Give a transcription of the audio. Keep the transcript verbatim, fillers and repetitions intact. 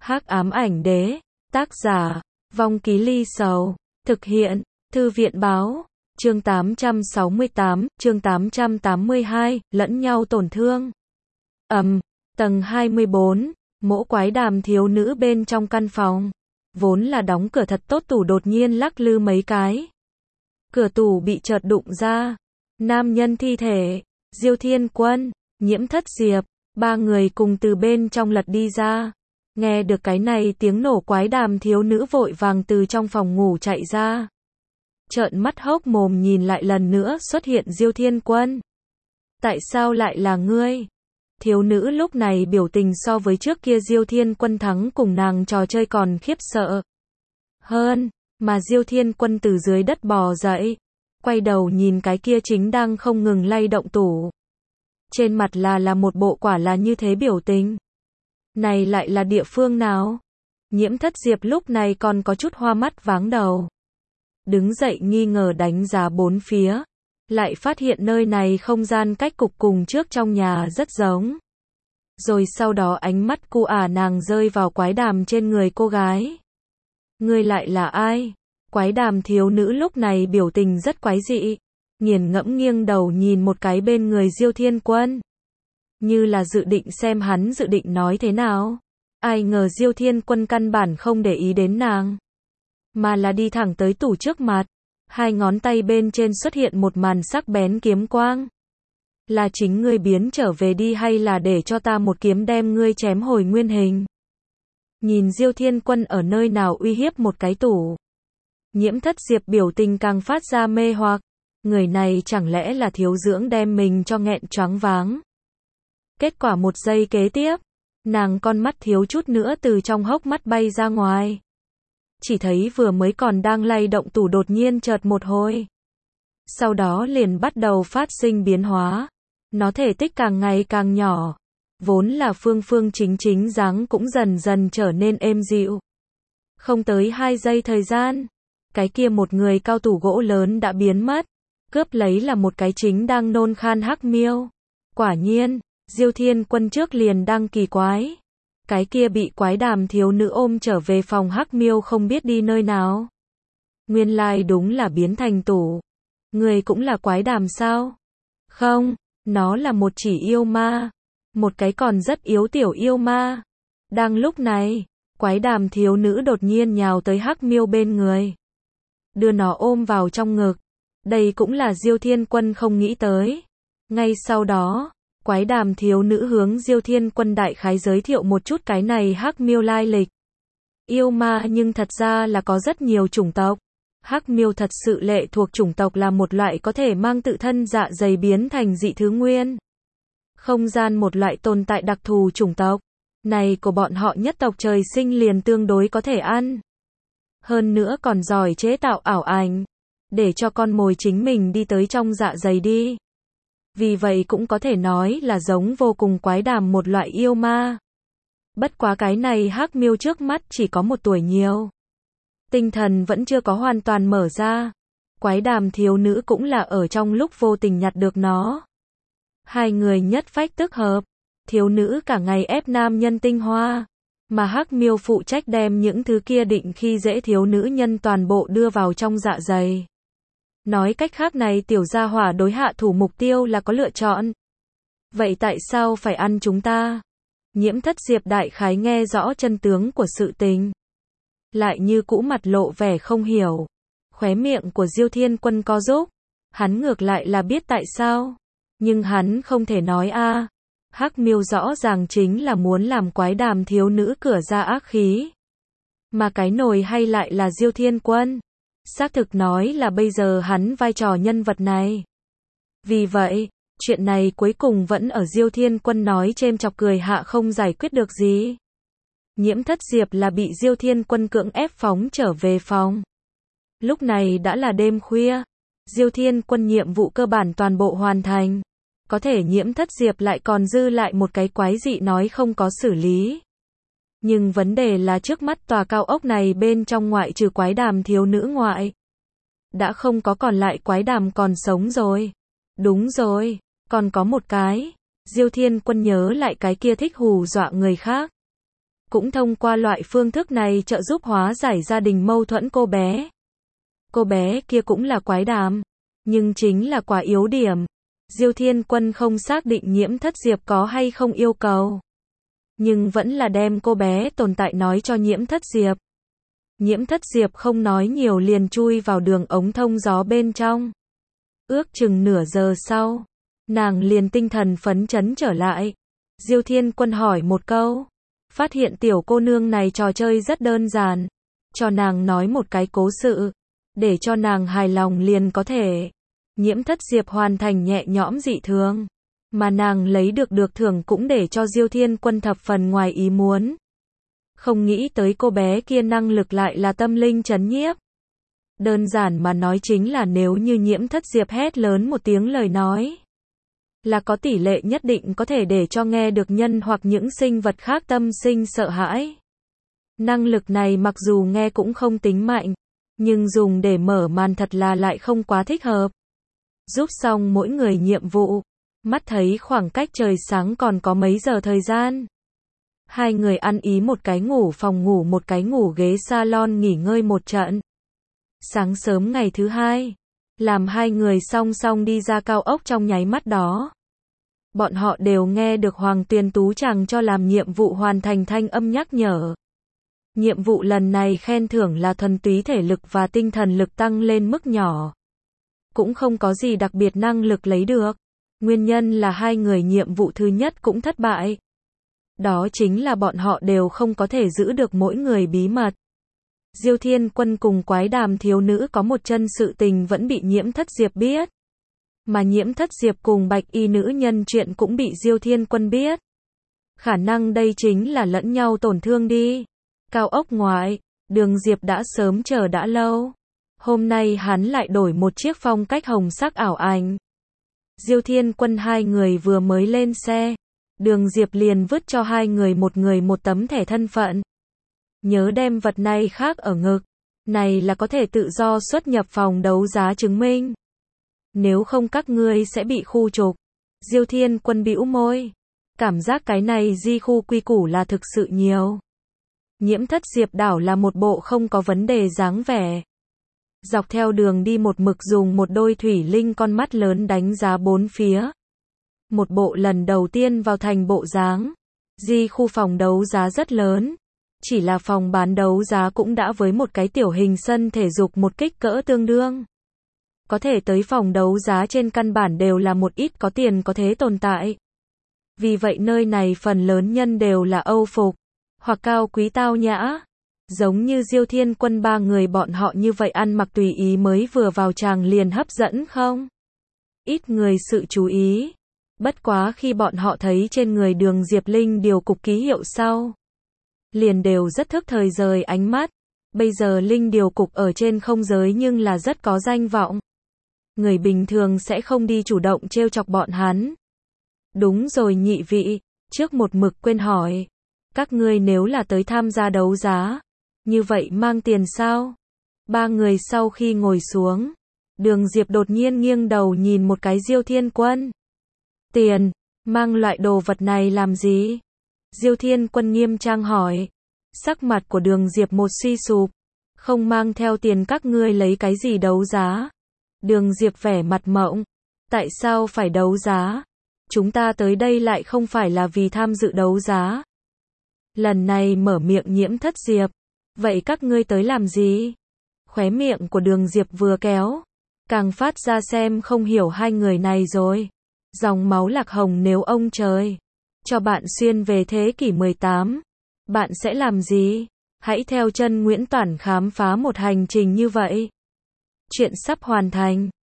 Hắc ám ảnh đế, tác giả, Vong Ký Ly Sầu, thực hiện, Thư viện báo, chương tám trăm sáu mươi tám, chương tám trăm tám mươi hai, lẫn nhau tổn thương. Ầm, tầng hai mươi bốn, mỗ quái đàm thiếu nữ bên trong căn phòng, vốn là đóng cửa thật tốt tủ đột nhiên lắc lư mấy cái. Cửa tủ bị chợt đụng ra, nam nhân thi thể, Diêu Thiên Quân, Nhiễm Thất Diệp, ba người cùng từ bên trong lật đi ra. Nghe được cái này tiếng nổ quái đàm thiếu nữ vội vàng từ trong phòng ngủ chạy ra. Trợn mắt hốc mồm nhìn lại lần nữa xuất hiện Diêu Thiên Quân. Tại sao lại là ngươi? Thiếu nữ lúc này biểu tình so với trước kia Diêu Thiên Quân thắng cùng nàng trò chơi còn khiếp sợ hơn, mà Diêu Thiên Quân từ dưới đất bò dậy, quay đầu nhìn cái kia chính đang không ngừng lay động tủ. Trên mặt là là một bộ quả là như thế biểu tình. Này lại là địa phương nào? Nhiễm Thất Diệp lúc này còn có chút hoa mắt váng đầu. Đứng dậy nghi ngờ đánh giá bốn phía, lại phát hiện nơi này không gian cách cục cùng trước trong nhà rất giống. Rồi sau đó ánh mắt cu ả nàng rơi vào quái đàm trên người cô gái. Ngươi lại là ai? Quái đàm thiếu nữ lúc này biểu tình rất quái dị, nghiền ngẫm nghiêng đầu nhìn một cái bên người Diêu Thiên Quân. Như là dự định xem hắn dự định nói thế nào. Ai ngờ Diêu Thiên Quân căn bản không để ý đến nàng, mà là đi thẳng tới tủ trước mặt. Hai ngón tay bên trên xuất hiện một màn sắc bén kiếm quang. Là chính ngươi biến trở về đi hay là để cho ta một kiếm đem ngươi chém hồi nguyên hình? Nhìn Diêu Thiên Quân ở nơi nào uy hiếp một cái tủ. Nhiễm Thất Diệp biểu tình càng phát ra mê hoặc. Người này chẳng lẽ là thiếu dưỡng đem mình cho nghẹn choáng váng. Kết quả một giây kế tiếp, nàng con mắt thiếu chút nữa từ trong hốc mắt bay ra ngoài. Chỉ thấy vừa mới còn đang lay động tủ đột nhiên chợt một hồi. Sau đó liền bắt đầu phát sinh biến hóa. Nó thể tích càng ngày càng nhỏ. Vốn là phương phương chính chính dáng cũng dần dần trở nên êm dịu. Không tới hai giây thời gian, cái kia một người cao tủ gỗ lớn đã biến mất. Cướp lấy là một cái chính đang nôn khan Hắc Miêu. Quả nhiên, Diêu Thiên Quân trước liền đang kỳ quái. Cái kia bị quái đàm thiếu nữ ôm trở về phòng Hắc Miêu không biết đi nơi nào. Nguyên lai like đúng là biến thành tủ. Người cũng là quái đàm sao? Không, nó là một chỉ yêu ma. Một cái còn rất yếu tiểu yêu ma. Đang lúc này, quái đàm thiếu nữ đột nhiên nhào tới Hắc Miêu bên người. Đưa nó ôm vào trong ngực. Đây cũng là Diêu Thiên Quân không nghĩ tới. Ngay sau đó, quái đàm thiếu nữ hướng Diêu Thiên Quân đại khái giới thiệu một chút cái này Hắc Miêu lai lịch. Yêu ma nhưng thật ra là có rất nhiều chủng tộc. Hắc Miêu thật sự lệ thuộc chủng tộc là một loại có thể mang tự thân dạ dày biến thành dị thứ nguyên. Không gian một loại tồn tại đặc thù chủng tộc. Này của bọn họ nhất tộc trời sinh liền tương đối có thể ăn. Hơn nữa còn giỏi chế tạo ảo ảnh. Để cho con mồi chính mình đi tới trong dạ dày đi. Vì vậy cũng có thể nói là giống vô cùng quái đàm một loại yêu ma. Bất quá cái này Hắc Miêu trước mắt chỉ có một tuổi nhiều. Tinh thần vẫn chưa có hoàn toàn mở ra. Quái đàm thiếu nữ cũng là ở trong lúc vô tình nhặt được nó. Hai người nhất phách tức hợp. Thiếu nữ cả ngày ép nam nhân tinh hoa. Mà Hắc Miêu phụ trách đem những thứ kia định khi dễ thiếu nữ nhân toàn bộ đưa vào trong dạ dày. Nói cách khác này tiểu gia hỏa đối hạ thủ mục tiêu là có lựa chọn. Vậy tại sao phải ăn chúng ta? Nhiễm Thất Diệp đại khái nghe rõ chân tướng của sự tình. Lại như cũ mặt lộ vẻ không hiểu. Khóe miệng của Diêu Thiên Quân co rúm. Hắn ngược lại là biết tại sao. Nhưng hắn không thể nói a. Hắc Miêu rõ ràng chính là muốn làm quái đàm thiếu nữ cửa ra ác khí. Mà cái nồi hay lại là Diêu Thiên Quân. Xác thực nói là bây giờ hắn vai trò nhân vật này. Vì vậy, chuyện này cuối cùng vẫn ở Diêu Thiên Quân nói chêm chọc cười hạ không giải quyết được gì. Nhiễm Thất Diệp là bị Diêu Thiên Quân cưỡng ép phóng trở về phòng. Lúc này đã là đêm khuya. Diêu Thiên Quân nhiệm vụ cơ bản toàn bộ hoàn thành. Có thể Nhiễm Thất Diệp lại còn dư lại một cái quái dị nói không có xử lý. Nhưng vấn đề là trước mắt tòa cao ốc này bên trong ngoại trừ quái đàm thiếu nữ ngoại. Đã không có còn lại quái đàm còn sống rồi. Đúng rồi, còn có một cái. Diêu Thiên Quân nhớ lại cái kia thích hù dọa người khác. cũng thông qua loại phương thức này trợ giúp hóa giải gia đình mâu thuẫn cô bé. Cô bé kia cũng là quái đàm, nhưng chính là quá yếu điểm. Diêu Thiên Quân không xác định Nhiễm Thất Diệp có hay không yêu cầu, nhưng vẫn là đem cô bé tồn tại nói cho Nhiễm Thất Diệp. Nhiễm Thất Diệp không nói nhiều liền chui vào đường ống thông gió bên trong. Ước chừng nửa giờ sau, nàng liền tinh thần phấn chấn trở lại. Diêu Thiên Quân hỏi một câu, phát hiện tiểu cô nương này trò chơi rất đơn giản, cho nàng nói một cái cố sự, để cho nàng hài lòng liền có thể. Nhiễm Thất Diệp hoàn thành nhẹ nhõm dị thường, mà nàng lấy được được thưởng cũng để cho Diêu Thiên Quân thập phần ngoài ý muốn. Không nghĩ tới cô bé kia năng lực lại là tâm linh chấn nhiếp. Đơn giản mà nói chính là nếu như Nhiễm Thất Diệp hét lớn một tiếng lời nói, là có tỷ lệ nhất định có thể để cho nghe được nhân hoặc những sinh vật khác tâm sinh sợ hãi. Năng lực này mặc dù nghe cũng không tính mạnh, nhưng dùng để mở màn thật là lại không quá thích hợp. Giúp xong mỗi người nhiệm vụ, mắt thấy khoảng cách trời sáng còn có mấy giờ thời gian. Hai người ăn ý một cái ngủ phòng ngủ một cái ngủ ghế salon nghỉ ngơi một trận. Sáng sớm ngày thứ hai, làm hai người song song đi ra cao ốc trong nháy mắt đó. Bọn họ đều nghe được Hoàng Tuyền Tú chàng cho làm nhiệm vụ hoàn thành thanh âm nhắc nhở. Nhiệm vụ lần này khen thưởng là thuần túy thể lực và tinh thần lực tăng lên mức nhỏ. Cũng không có gì đặc biệt năng lực lấy được. Nguyên nhân là hai người nhiệm vụ thứ nhất cũng thất bại. Đó chính là bọn họ đều không có thể giữ được mỗi người bí mật. Diêu Thiên Quân cùng quái đàm thiếu nữ có một chân sự tình vẫn bị Nhiễm Thất Diệp biết. Mà Nhiễm Thất Diệp cùng bạch y nữ nhân chuyện cũng bị Diêu Thiên Quân biết. Khả năng đây chính là lẫn nhau tổn thương đi. Cao ốc ngoại, Đường Diệp đã sớm chờ đã lâu. Hôm nay hắn lại đổi một chiếc phong cách hồng sắc ảo ảnh. Diêu Thiên Quân hai người vừa mới lên xe, Đường Diệp liền vứt cho hai người một người một tấm thẻ thân phận. Nhớ đem vật này khác ở ngực, này là có thể tự do xuất nhập phòng đấu giá chứng minh. Nếu không các ngươi sẽ bị khu trục. Diêu Thiên Quân bĩu môi, cảm giác cái này di khu quy củ là thực sự nhiều. Nhiễm Thất Diệp đảo là một bộ không có vấn đề dáng vẻ. Dọc theo đường đi một mực dùng một đôi thủy linh con mắt lớn đánh giá bốn phía. Một bộ lần đầu tiên vào thành bộ dáng. Di khu phòng đấu giá rất lớn. Chỉ là phòng bán đấu giá cũng đã với một cái tiểu hình sân thể dục một kích cỡ tương đương. Có thể tới phòng đấu giá trên căn bản đều là một ít có tiền có thế tồn tại. Vì vậy nơi này phần lớn nhân đều là Âu phục, hoặc cao quý tao nhã. Giống như Diêu Thiên Quân ba người bọn họ như vậy ăn mặc tùy ý mới vừa vào tràng liền hấp dẫn không? Ít người sự chú ý. Bất quá khi bọn họ thấy trên người Đường Diệp Linh điều cục ký hiệu sau, liền đều rất thức thời rời ánh mắt. Bây giờ Linh điều cục ở trên không giới nhưng là rất có danh vọng. Người bình thường sẽ không đi chủ động trêu chọc bọn hắn. Đúng rồi nhị vị, trước một mực quên hỏi. Các ngươi nếu là tới tham gia đấu giá, như vậy mang tiền sao? Ba người sau khi ngồi xuống, Đường Diệp đột nhiên nghiêng đầu nhìn một cái Diêu Thiên Quân. Tiền, mang loại đồ vật này làm gì? Diêu Thiên Quân nghiêm trang hỏi. Sắc mặt của Đường Diệp một suy sụp. Không mang theo tiền các ngươi lấy cái gì đấu giá? Đường Diệp vẻ mặt mộng. Tại sao phải đấu giá? Chúng ta tới đây lại không phải là vì tham dự đấu giá. Lần này mở miệng Nhiễm Thất Diệp. Vậy các ngươi tới làm gì? Khóe miệng của Đường Diệp vừa kéo, càng phát ra xem không hiểu hai người này rồi. Dòng máu lạc hồng nếu ông trời cho bạn xuyên về thế kỷ mười tám, bạn sẽ làm gì? Hãy theo chân Nguyễn Toản khám phá một hành trình như vậy. Chuyện sắp hoàn thành.